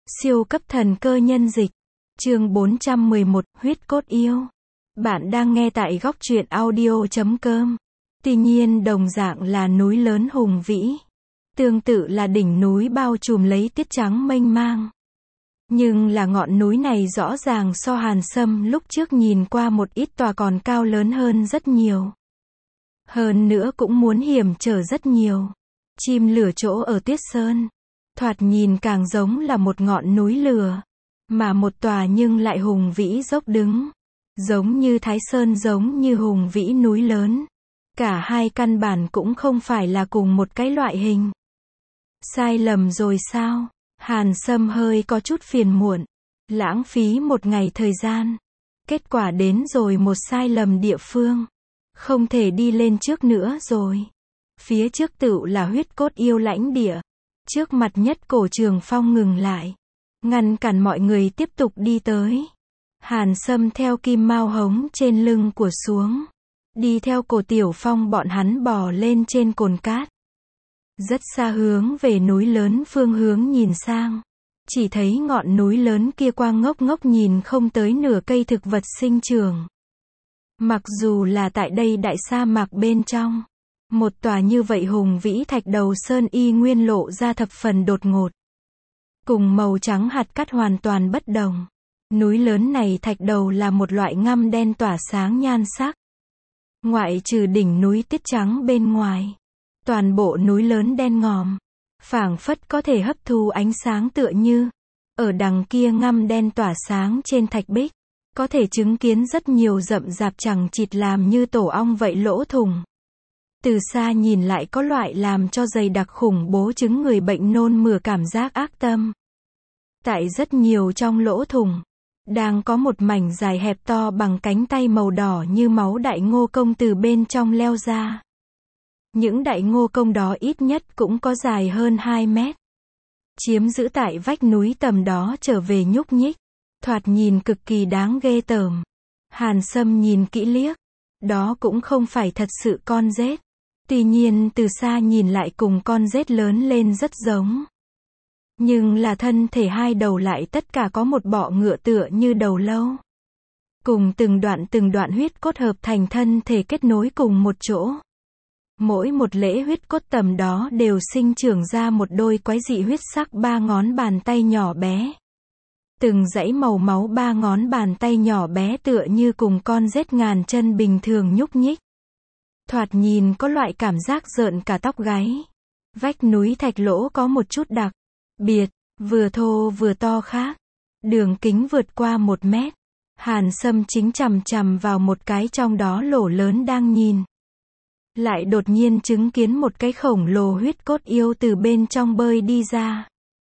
Siêu cấp thần cơ nhân dịch. Chương 411, huyết cốt yêu. Bạn đang nghe tại góc truyện audio.com. Tuy nhiên đồng dạng là núi lớn hùng vĩ. Tương tự là đỉnh núi bao trùm lấy tiết trắng mênh mang. Nhưng là ngọn núi này rõ ràng so Hàn Sâm lúc trước nhìn qua một ít tòa còn cao lớn hơn rất nhiều. Hơn nữa cũng muốn hiểm trở rất nhiều. Chim lửa chỗ ở Tuyết Sơn. Thoạt nhìn càng giống là một ngọn núi lửa. Mà một tòa nhưng lại hùng vĩ dốc đứng. Giống như Thái Sơn, giống như hùng vĩ núi lớn. Cả hai căn bản cũng không phải là cùng một cái loại hình. Sai lầm rồi sao? Hàn Sâm hơi có chút phiền muộn. Lãng phí một ngày thời gian. Kết quả đến rồi một sai lầm địa phương. Không thể đi lên trước nữa rồi. Phía trước tựu là huyết cốt yêu lãnh địa. Trước mặt nhất Cổ Trường Phong ngừng lại. Ngăn cản mọi người tiếp tục đi tới. Hàn Sâm theo Kim Mao hống trên lưng của xuống. Đi theo Cổ Tiểu Phong bọn hắn bò lên trên cồn cát. Rất xa hướng về núi lớn phương hướng nhìn sang. Chỉ thấy ngọn núi lớn kia quang ngốc ngốc nhìn không tới nửa cây thực vật sinh trưởng. Mặc dù là tại đây đại sa mạc bên trong. Một tòa như vậy hùng vĩ thạch đầu sơn y nguyên lộ ra thập phần đột ngột. Cùng màu trắng hạt cát hoàn toàn bất đồng. Núi lớn này thạch đầu là một loại ngăm đen tỏa sáng nhan sắc. Ngoại trừ đỉnh núi tiết trắng bên ngoài. Toàn bộ núi lớn đen ngòm. Phảng phất có thể hấp thu ánh sáng tựa như. Ở đằng kia ngăm đen tỏa sáng trên thạch bích. Có thể chứng kiến rất nhiều rậm rạp chằng chịt làm như tổ ong vậy lỗ thủng. Từ xa nhìn lại có loại làm cho dày đặc khủng bố chứng người bệnh nôn mửa cảm giác ác tâm. Tại rất nhiều trong lỗ thủng, đang có một mảnh dài hẹp to bằng cánh tay màu đỏ như máu đại ngô công từ bên trong leo ra. Những đại ngô công đó ít nhất cũng có dài hơn 2 mét. Chiếm giữ tại vách núi tầm đó trở về nhúc nhích. Thoạt nhìn cực kỳ đáng ghê tởm. Hàn Sâm nhìn kỹ liếc. Đó cũng không phải thật sự con rết. Tuy nhiên từ xa nhìn lại cùng con rết lớn lên rất giống. Nhưng là thân thể hai đầu lại tất cả có một bọ ngựa tựa như đầu lâu. Cùng từng đoạn huyết cốt hợp thành thân thể kết nối cùng một chỗ. Mỗi một lễ huyết cốt tầm đó đều sinh trưởng ra một đôi quái dị huyết sắc 3 ngón bàn tay nhỏ bé. Từng dãy màu máu 3 ngón bàn tay nhỏ bé tựa như cùng con rết ngàn chân bình thường nhúc nhích. Thoạt nhìn có loại cảm giác rợn cả tóc gáy. Vách núi thạch lỗ có một chút đặc biệt, vừa thô vừa to khác. Đường kính vượt qua 1 mét. Hàn Sâm chính chằm chằm vào một cái trong đó lỗ lớn đang nhìn. Lại đột nhiên chứng kiến một cái khổng lồ huyết cốt yêu từ bên trong bơi đi ra.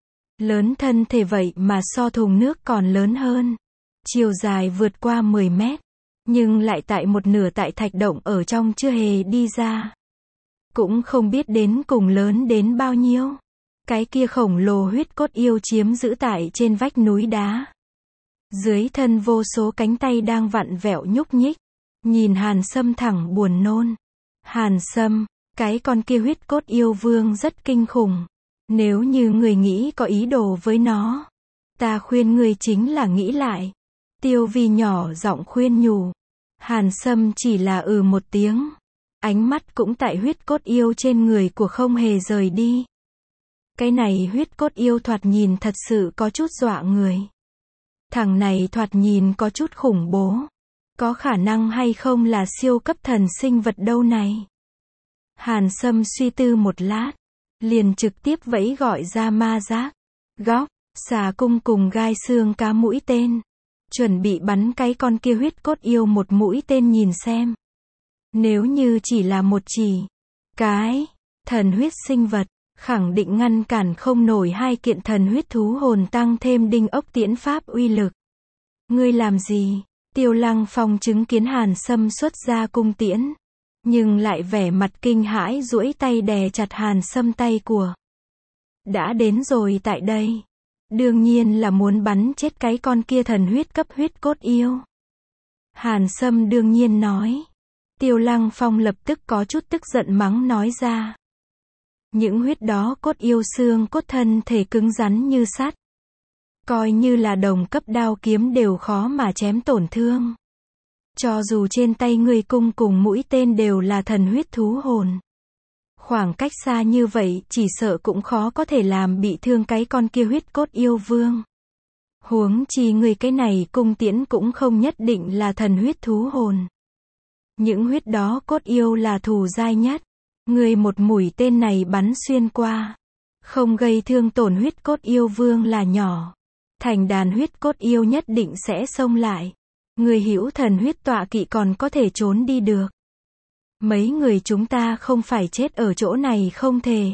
Lớn thân thể vậy mà so thùng nước còn lớn hơn. Chiều dài vượt qua 10 mét. Nhưng lại tại một nửa tại thạch động ở trong chưa hề đi ra. Cũng không biết đến cùng lớn đến bao nhiêu. Cái kia khổng lồ huyết cốt yêu chiếm giữ tại trên vách núi đá. Dưới thân vô số cánh tay đang vặn vẹo nhúc nhích. Nhìn Hàn Sâm thẳng buồn nôn. Hàn Sâm, cái con kia huyết cốt yêu vương rất kinh khủng. Nếu như người nghĩ có ý đồ với nó. Ta khuyên người chính là nghĩ lại. Tiêu Vi nhỏ giọng khuyên nhủ. Hàn Sâm chỉ là một tiếng. Ánh mắt cũng tại huyết cốt yêu trên người của không hề rời đi. Cái này huyết cốt yêu thoạt nhìn thật sự có chút dọa người. Thằng này thoạt nhìn có chút khủng bố. Có khả năng hay không là siêu cấp thần sinh vật đâu này. Hàn Sâm suy tư một lát. Liền trực tiếp vẫy gọi ra ma giác, góc, xà cung cùng gai xương cá mũi tên. Chuẩn bị bắn cái con kia huyết cốt yêu một mũi tên nhìn xem. Nếu như chỉ là một cái thần huyết sinh vật, khẳng định ngăn cản không nổi hai kiện thần huyết thú hồn tăng thêm đinh ốc tiễn pháp uy lực. Ngươi làm gì? Tiêu Lăng Phong chứng kiến Hàn Sâm xuất ra cung tiễn. Nhưng lại vẻ mặt kinh hãi duỗi tay đè chặt Hàn Sâm tay của. Đã đến rồi tại đây. Đương nhiên là muốn bắn chết cái con kia thần huyết cấp huyết cốt yêu. Hàn Sâm đương nhiên nói. Tiêu Lăng Phong lập tức có chút tức giận mắng nói ra. Những huyết đó cốt yêu xương cốt thân thể cứng rắn như sắt. Coi như là đồng cấp đao kiếm đều khó mà chém tổn thương. Cho dù trên tay ngươi cung cùng mũi tên đều là thần huyết thú hồn. Khoảng cách xa như vậy, chỉ sợ cũng khó có thể làm bị thương cái con kia huyết cốt yêu vương. Huống chi ngươi cái này cung tiễn cũng không nhất định là thần huyết thú hồn. Những huyết đó cốt yêu là thù dai nhất. Ngươi một mũi tên này bắn xuyên qua, không gây thương tổn huyết cốt yêu vương là nhỏ. Thành đàn huyết cốt yêu nhất định sẽ xông lại. Người hữu thần huyết tọa kỵ còn có thể trốn đi được. Mấy người chúng ta không phải chết ở chỗ này không thể.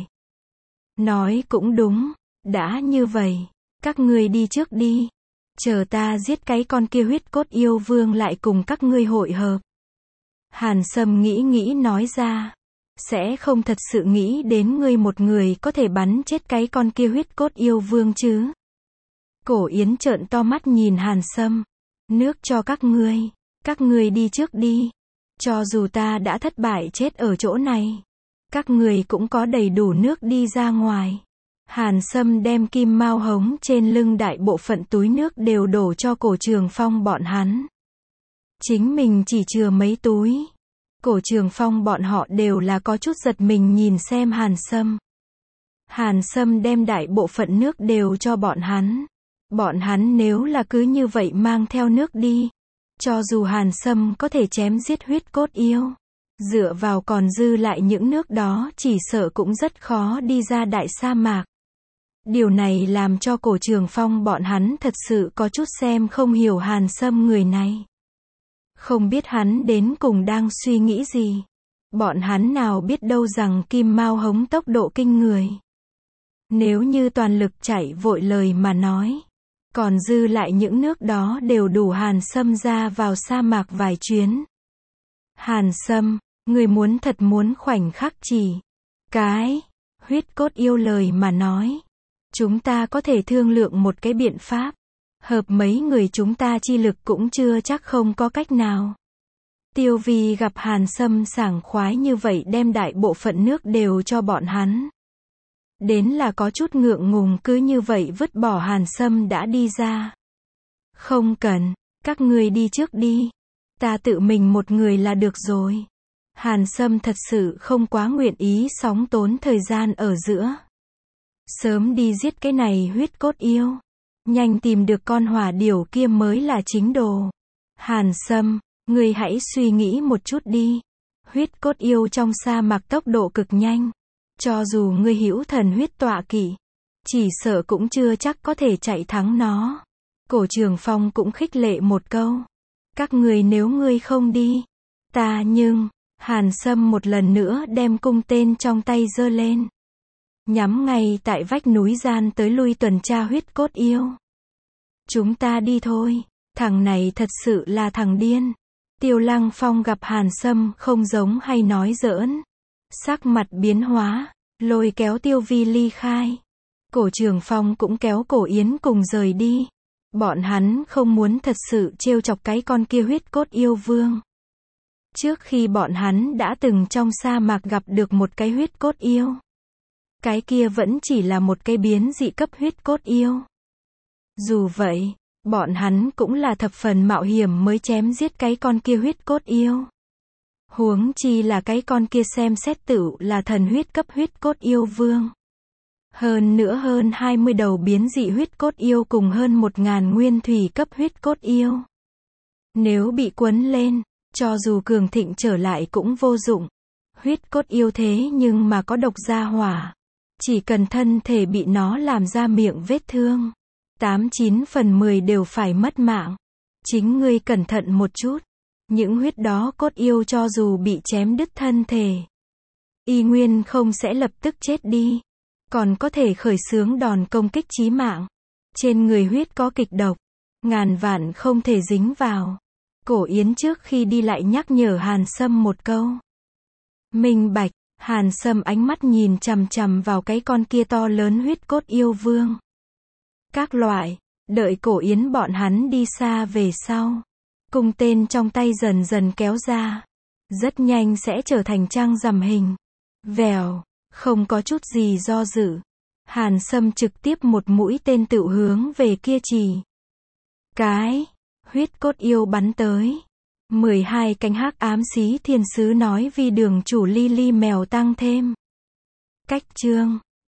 Nói cũng đúng, đã như vậy, các ngươi đi trước đi. Chờ ta giết cái con kia huyết cốt yêu vương lại cùng các ngươi hội hợp. Hàn Sâm nghĩ nói ra. Sẽ không thật sự nghĩ đến ngươi một người có thể bắn chết cái con kia huyết cốt yêu vương chứ. Cổ Yến trợn to mắt nhìn Hàn Sâm. Nước cho các ngươi đi trước đi. Cho dù ta đã thất bại chết ở chỗ này, các người cũng có đầy đủ nước đi ra ngoài. Hàn Sâm đem kim mao hống trên lưng đại bộ phận túi nước đều đổ cho Cổ Trường Phong bọn hắn. Chính mình chỉ chừa mấy túi. Cổ Trường Phong bọn họ đều là có chút giật mình nhìn xem Hàn Sâm. Hàn Sâm đem đại bộ phận nước đều cho bọn hắn. Bọn hắn nếu là cứ như vậy mang theo nước đi, cho dù Hàn Sâm có thể chém giết huyết cốt yêu, dựa vào còn dư lại những nước đó chỉ sợ cũng rất khó đi ra đại sa mạc. Điều này làm cho Cổ Trường Phong bọn hắn thật sự có chút xem không hiểu Hàn Sâm người này. Không biết hắn đến cùng đang suy nghĩ gì. Bọn hắn nào biết đâu rằng kim mao hống tốc độ kinh người. Nếu như toàn lực chạy vội lời mà nói, còn dư lại những nước đó đều đủ Hàn Sâm ra vào sa mạc vài chuyến. Hàn Sâm, người thật muốn khoảnh khắc chỉ cái huyết cốt yêu lời mà nói. Chúng ta có thể thương lượng một cái biện pháp. Hợp mấy người chúng ta chi lực cũng chưa chắc không có cách nào. Tiêu Vi gặp Hàn Sâm sảng khoái như vậy đem đại bộ phận nước đều cho bọn hắn. Đến là có chút ngượng ngùng cứ như vậy vứt bỏ Hàn Sâm đã đi ra. Không cần, các ngươi đi trước đi. Ta tự mình một người là được rồi. Hàn Sâm thật sự không quá nguyện ý sóng tốn thời gian ở giữa. Sớm đi giết cái này huyết cốt yêu. Nhanh tìm được con hỏa điểu kia mới là chính đồ. Hàn Sâm, ngươi hãy suy nghĩ một chút đi. Huyết cốt yêu trong sa mạc tốc độ cực nhanh. Cho dù ngươi hữu thần huyết tọa kỵ, chỉ sợ cũng chưa chắc có thể chạy thắng nó. Cổ Trường Phong cũng khích lệ một câu. Các ngươi nếu ngươi không đi, ta nhưng, Hàn Sâm một lần nữa đem cung tên trong tay giơ lên. Nhắm ngay tại vách núi gian tới lui tuần tra huyết cốt yêu. Chúng ta đi thôi, thằng này thật sự là thằng điên. Tiêu Lăng Phong gặp Hàn Sâm không giống hay nói giỡn. Sắc mặt biến hóa, lôi kéo Tiêu Vi ly khai. Cổ Trường Phong cũng kéo Cổ Yến cùng rời đi. Bọn hắn không muốn thật sự trêu chọc cái con kia huyết cốt yêu vương. Trước khi bọn hắn đã từng trong sa mạc gặp được một cái huyết cốt yêu. Cái kia vẫn chỉ là một cái biến dị cấp huyết cốt yêu. Dù vậy, bọn hắn cũng là thập phần mạo hiểm mới chém giết cái con kia huyết cốt yêu. Huống chi là cái con kia xem xét tựu là thần huyết cấp huyết cốt yêu vương. Hơn nữa hơn 20 đầu biến dị huyết cốt yêu cùng hơn 1000 nguyên thủy cấp huyết cốt yêu. Nếu bị quấn lên, cho dù cường thịnh trở lại cũng vô dụng. Huyết cốt yêu thế nhưng mà có độc gia hỏa. Chỉ cần thân thể bị nó làm ra miệng vết thương, 89 phần 10 đều phải mất mạng. Chính ngươi cẩn thận một chút. Những huyết đó cốt yêu cho dù bị chém đứt thân thể, y nguyên không sẽ lập tức chết đi. Còn có thể khởi xướng đòn công kích chí mạng. Trên người huyết có kịch độc. Ngàn vạn không thể dính vào. Cổ Yến trước khi đi lại nhắc nhở Hàn Sâm một câu. Minh bạch. Hàn Sâm ánh mắt nhìn chằm chằm vào cái con kia to lớn huyết cốt yêu vương. Các loại, đợi Cổ Yến bọn hắn đi xa về sau. Cung tên trong tay dần dần kéo ra. Rất nhanh sẽ trở thành trăng rằm hình. Vèo, không có chút gì do dự. Hàn Sâm trực tiếp một mũi tên tựu hướng về kia chỉ. Cái, huyết cốt yêu bắn tới. 12 cánh hắc ám xí thiên sứ nói vì đường chủ Lily mèo tăng thêm. Cách chương